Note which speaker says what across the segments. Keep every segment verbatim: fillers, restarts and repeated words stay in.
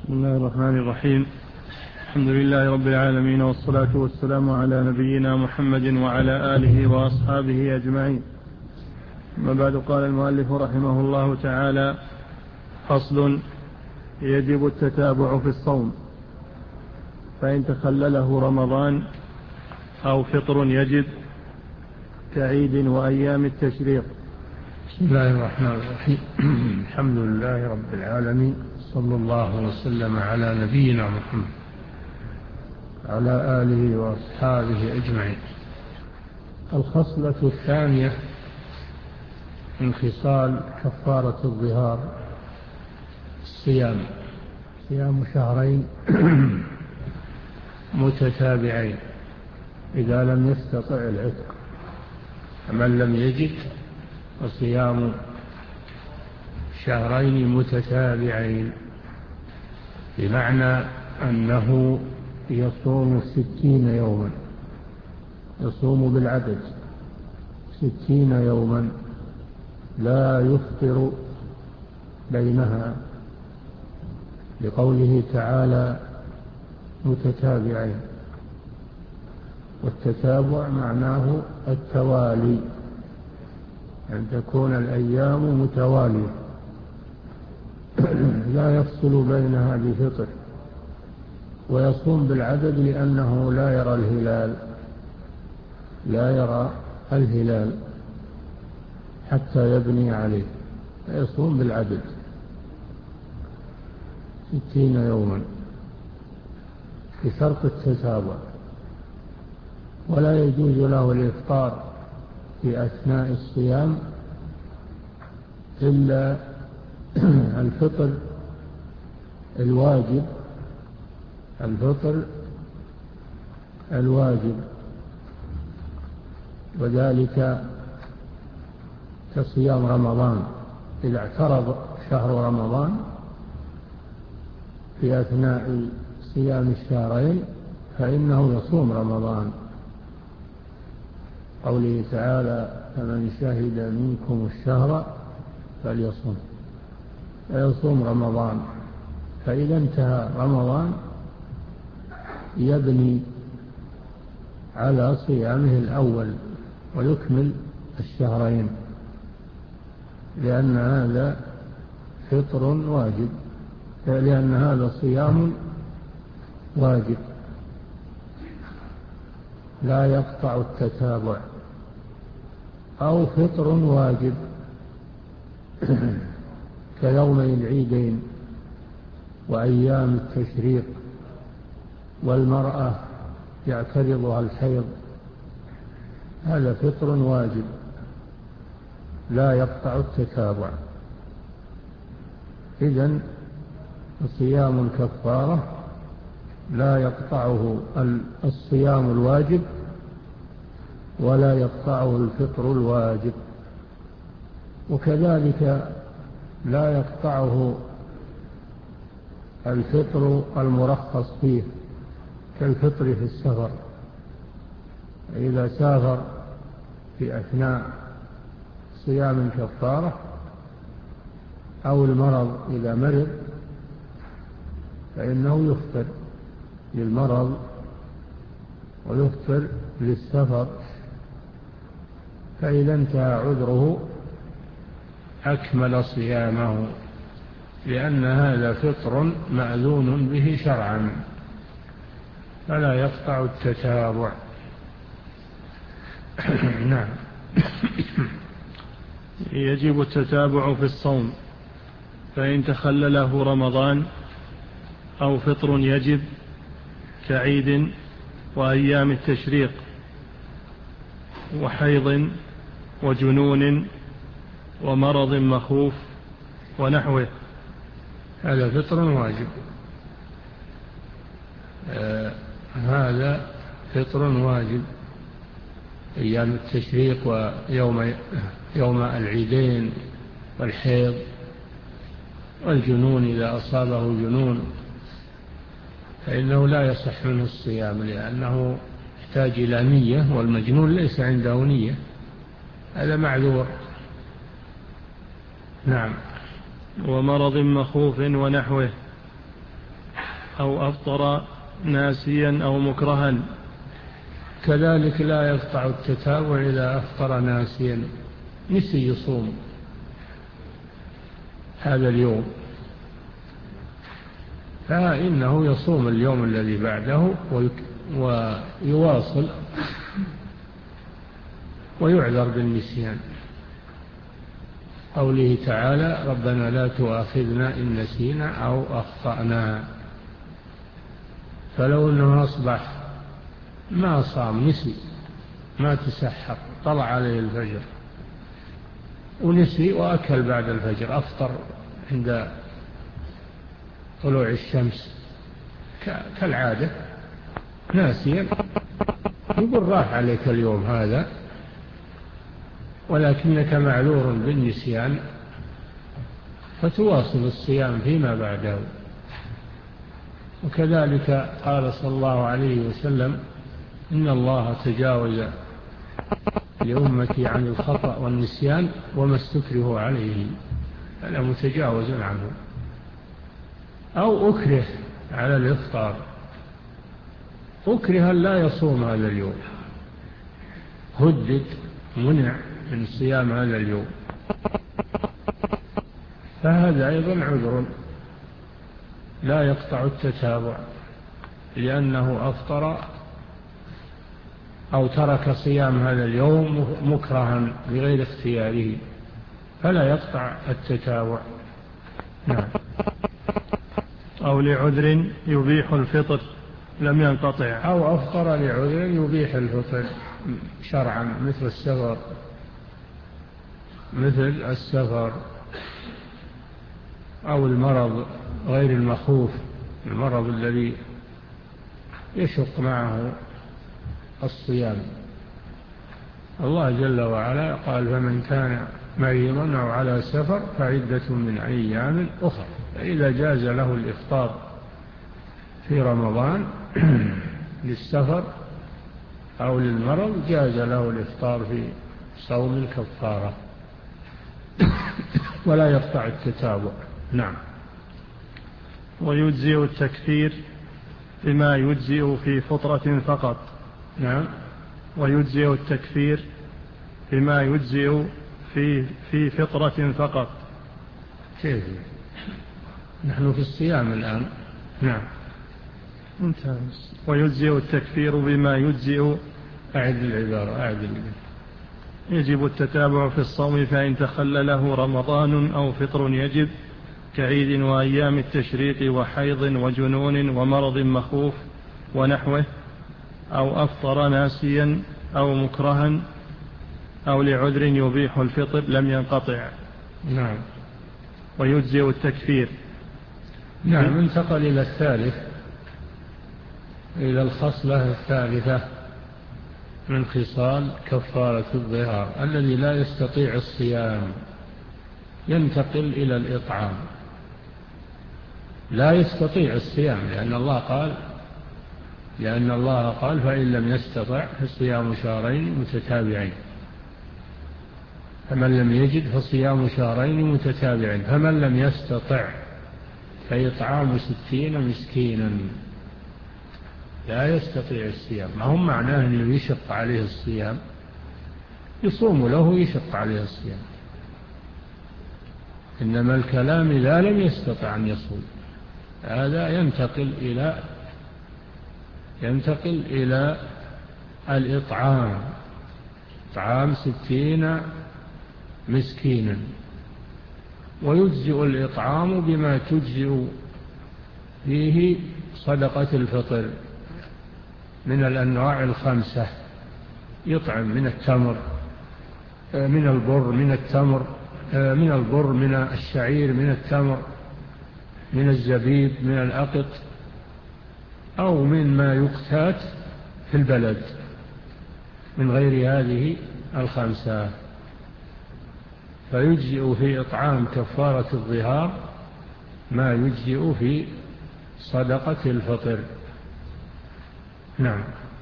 Speaker 1: بسم الله الرحمن الرحيم. الحمد لله رب العالمين، والصلاة والسلام على نبينا محمد وعلى آله وأصحابه أجمعين. أما بعد، قال المؤلف رحمه الله تعالى: فصل: يجب التتابع في الصوم، فإن تخلله رمضان أو فطر يجب كعيد وأيام التشريق.
Speaker 2: بسم الله الرحمن الرحيم. الحمد لله رب العالمين، صلى الله وسلم على نبينا محمد على آله وأصحابه أجمعين. الخصلة الثانية من خصال كفارة الظهار: الصيام، صيام شهرين متتابعين إذا لم يستطع العتق. فمن لم يجد فصيام شهرين متتابعين، بمعنى أنه يصوم ستين يوما، يصوم بالعدد ستين يوما لا يفطر بينها، لقوله تعالى: متتابعين. والتتابع معناه التوالي، أن تكون الأيام متوالية لا يفصل بينها بفطر. ويصوم بالعدد لأنه لا يرى الهلال لا يرى الهلال حتى يبني عليه، فيصوم بالعدد ستين يوما بشرط التتابع. ولا يجوز له الإفطار في أثناء الصيام إلا الفطر الواجب الفطر الواجب وذلك كصيام رمضان. إذا اعترض شهر رمضان في أثناء صيام الشهرين فإنه يصوم رمضان، قوله تعالى: فمن شهد منكم الشهر فليصم، فيصوم رمضان. فإذا انتهى رمضان يبني على صيامه الأول ويكمل الشهرين، لأن هذا فطر واجب، لأن هذا صيام واجب لا يقطع التتابع. أو فطر واجب كيومي العيدين وأيام التشريق، والمرأة يعترضها الحيض، هذا فطر واجب لا يقطع التتابع. إذن صيام الكفارة لا يقطعه الصيام الواجب ولا يقطعه الفطر الواجب، وكذلك لا يقطعه الفطر المرخص فيه كالفطر في السفر. إذا سافر في أثناء صيام الكفارة، أو المرض إذا مرض، فإنه يفطر للمرض ويفطر للسفر. فإذا انتهى عذره أكمل صيامه، لأن هذا فطر مأذون به شرعا فلا يقطع التتابع. نعم.
Speaker 1: يجب التتابع في الصوم، فإن تخلله رمضان أو فطر يجب كعيد وأيام التشريق وحيض وجنون ومرض مخوف ونحوه.
Speaker 2: هذا فطر واجب، آه هذا فطر واجب. أيام التشريق ويوم يوم العيدين والحيض والجنون، إذا أصابه جنون فإنه لا يصح منه الصيام، لأنه يحتاج إلى نية، والمجنون ليس عنده نية، هذا معذور. نعم.
Speaker 1: ومرض مخوف ونحوه. أو أفطر ناسيا أو مكرها.
Speaker 2: كذلك لا يقطع التتابع إذا أفطر ناسيا، نسي يصوم هذا اليوم فإنه يصوم اليوم الذي بعده ويواصل ويعذر بالنسيان. قوله تعالى ربنا لا تؤاخذنا إن نسينا أو أخطأنا، فلو أنه أصبح ما صام، نسي، ما تسحر، طلع عليه الفجر ونسي وأكل بعد الفجر، أفطر عند طلوع الشمس كالعادة ناسيا، يقول راح عليك اليوم هذا ولكنك معذور بالنسيان فتواصل الصيام فيما بعده. وكذلك قال صلى الله عليه وسلم إن الله تجاوز لأمتي عن الخطأ والنسيان وما استكره عليه، أنا متجاوز عنه. أو أكره على الإفطار، أكره لا يصوم هذا اليوم، هدد منع من صيام هذا اليوم، فهذا أيضا عذر لا يقطع التتابع، لأنه أفطر أو ترك صيام هذا اليوم مكرها بغير اختياره، فلا يقطع التتابع. نعم.
Speaker 1: أو لعذر يبيح الفطر لم ينقطع،
Speaker 2: أو أفطر لعذر يبيح الفطر شرعا، مثل السفر مثل السفر أو المرض غير المخوف، المرض الذي يشق معه الصيام. الله جل وعلا قال فمن كان مريضا أو على سفر فعدة من أيام أخرى، فإذا جاز له الإفطار في رمضان للسفر أو للمرض جاز له الإفطار في صوم الكفارة ولا يقطع التتابع. نعم.
Speaker 1: ويجزئ التكفير بما يجزئ في فطرة فقط.
Speaker 2: نعم.
Speaker 1: ويجزئ التكفير بما يجزئ في في فطرة فقط.
Speaker 2: كيف؟ نحن في الصيام الآن. نعم.
Speaker 1: ممتاز. ويجزئ التكفير بما يجزئ.
Speaker 2: أعد العبارة. أعد العبارة.
Speaker 1: يجب التتابع في الصوم فإن تخلله رمضان أو فطر يجب، كعيد وأيام التشريق وحيض وجنون ومرض مخوف ونحوه، أو أفطر ناسيا أو مكرها أو لعذر يبيح الفطر لم ينقطع.
Speaker 2: نعم.
Speaker 1: ويجزئ التكفير.
Speaker 2: نعم. انتقل إلى الثالث، إلى الخصلة الثالثة من خصال كفارة الظهار، الذي لا يستطيع الصيام ينتقل إلى الإطعام. لا يستطيع الصيام لأن الله قال لأن الله قال فإن لم يستطع فصيام شهرين متتابعين، فمن لم يجد فصيام شهرين متتابعين، فمن لم يستطع فإطعام ستين مسكينا. لا يستطيع الصيام، ما هم معناه أنه يشق عليه الصيام، يصوم له يشق عليه الصيام، إنما الكلام إذا لم يستطع أن يصوم، هذا ينتقل إلى ينتقل إلى الإطعام، إطعام ستين مسكينا. ويجزئ الإطعام بما تجزئ فيه صدقة الفطر من الأنواع الخمسة، يطعم من التمر، من البر، من التمر، من البر، من الشعير، من التمر، من الزبيب، من الأقط، أو من ما يقتات في البلد من غير هذه الخمسة. فيجزئ في إطعام كفارة الظهار ما يجزئ في صدقة الفطر. نعم.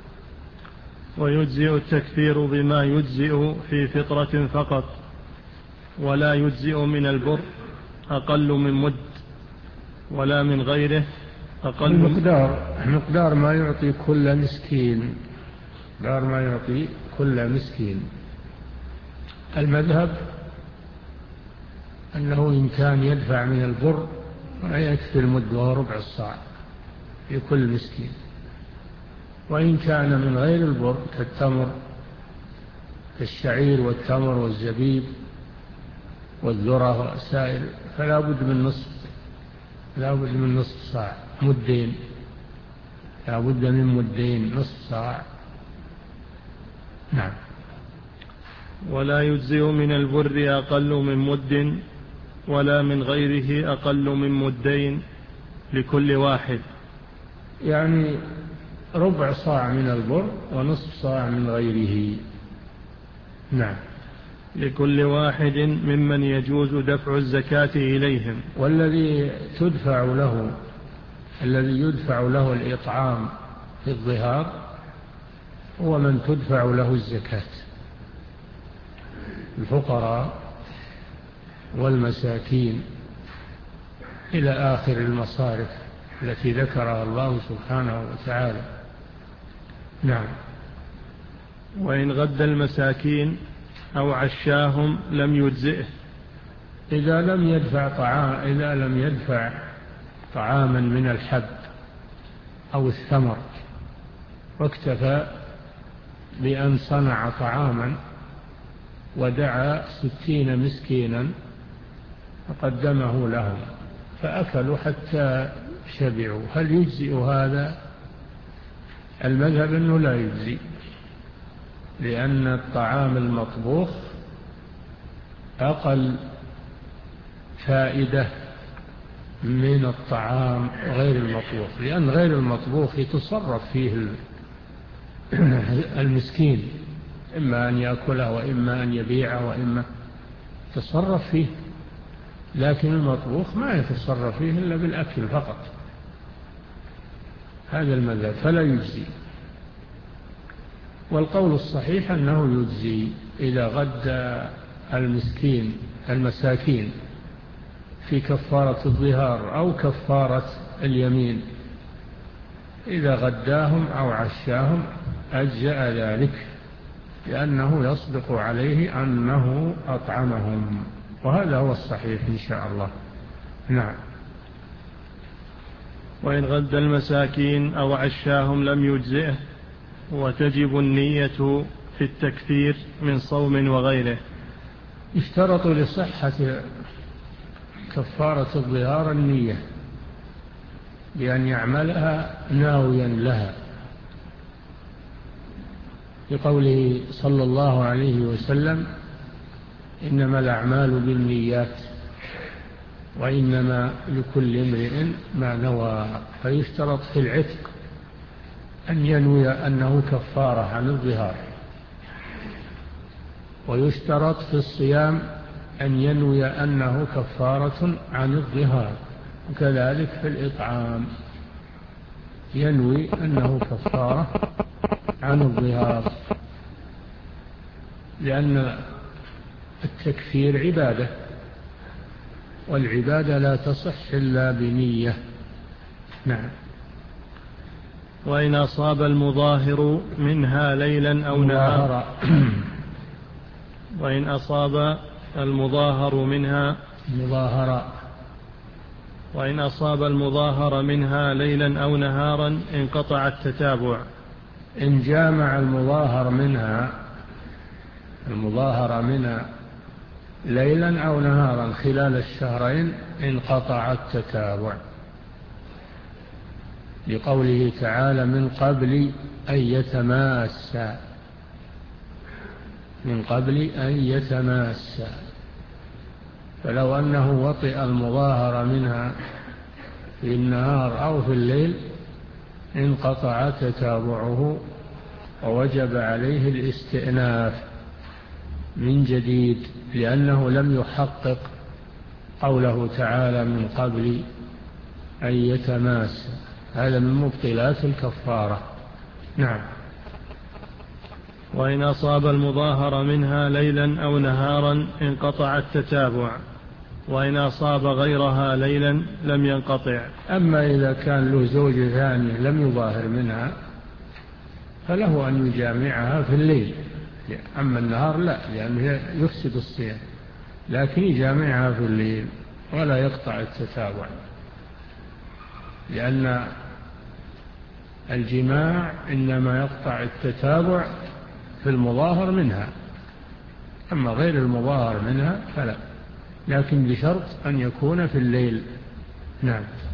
Speaker 1: ويجزئ التكفير بما يجزئ في فطرة فقط، ولا يجزئ من البر أقل من مد ولا من غيره أقل
Speaker 2: المقدار مقدار ما يعطي كل مسكين، مقدار ما يعطي كل مسكين. المذهب أنه إن كان يدفع من البر ما يكفي المد وربع الصاع لكل مسكين، وإن كان من غير البر كالتمر كالشعير والتمر والزبيب والذرة والسائل فلا بد من نصف لا بد من نصف صاع، مدين، لا بد من مدين نصف صاع. نعم.
Speaker 1: ولا يجزئ من البر أقل من مد ولا من غيره أقل من مدين لكل واحد،
Speaker 2: يعني ربع صاع من البر ونصف صاع من غيره. نعم.
Speaker 1: لكل واحد ممن يجوز دفع الزكاة إليهم.
Speaker 2: والذي تدفع له الذي يدفع له الإطعام في الظهار هو من تدفع له الزكاة، الفقراء والمساكين إلى آخر المصارف التي ذكرها الله سبحانه وتعالى. نعم.
Speaker 1: وإن غد المساكين أو عشاهم لم يجزئه،
Speaker 2: إذا لم يدفع طعام إذا لم يدفع طعاما من الحب أو الثمر واكتفى بأن صنع طعاما ودعا ستين مسكينا فقدمه لهم فأكلوا حتى شبعوا، هل يجزئ هذا؟ المذهب أنه لا يجزئ، لأن الطعام المطبوخ أقل فائدة من الطعام غير المطبوخ، لأن غير المطبوخ يتصرف فيه المسكين، إما أن يأكله وإما أن يبيعه وإما يتصرف فيه، لكن المطبوخ ما يتصرف فيه إلا بالأكل فقط. هذا المذهب فلا يجزي. والقول الصحيح أنه يجزي إذا غدا المسكين المساكين في كفارة الظهار أو كفارة اليمين، إذا غداهم أو عشاهم أجزأ ذلك، لأنه يصدق عليه أنه أطعمهم، وهذا هو الصحيح إن شاء الله. نعم.
Speaker 1: وإن غد المساكين أو عشاهم لم يجزئه، وتجب النية في التكثير من صوم وغيره.
Speaker 2: اشترط لصحة كفارة الظهار النية بأن يعملها ناويا لها، لقوله صلى الله عليه وسلم إنما الأعمال بالنيات وإنما لكل امرئ ما نوى. فيشترط في العتق أن ينوي أنه كفارة عن الظهار، ويشترط في الصيام أن ينوي أنه كفارة عن الظهار، وكذلك في الإطعام ينوي أنه كفارة عن الظهار، لأن التكفير عبادة، والعبادة لا تصح إلا بنية. نعم.
Speaker 1: وإن أصاب المظاهر منها ليلا أو نهارا وإن أصاب المظاهر منها
Speaker 2: مظاهرة
Speaker 1: وإن أصاب المظاهر منها ليلا أو نهارا انقطع التتابع.
Speaker 2: إن جامع المظاهر منها المظاهر منها ليلا أو نهارا خلال الشهرين انقطع التتابع، لقوله تعالى من قبل أن يتماسا من قبل أن يتماسا فلو أنه وطئ المظاهر منها في النهار أو في الليل انقطع تتابعه ووجب عليه الاستئناف من جديد، لأنه لم يحقق قوله تعالى من قبل أن يتماسا، هذا من مبطلات الكفارة. نعم.
Speaker 1: وإن أصاب المظاهر منها ليلا أو نهارا انقطع التتابع. وإن أصاب غيرها ليلا لم ينقطع.
Speaker 2: أما إذا كان له زوجة ثانية لم يظاهر منها فله أن يجامعها في الليل، أما النهار لا، لأنه يفسد الصيام، لكن يجامعها في الليل ولا يقطع التتابع، لأن الجماع إنما يقطع التتابع في المظاهر منها، أما غير المظاهر منها فلا، لكن بشرط أن يكون في الليل. نعم.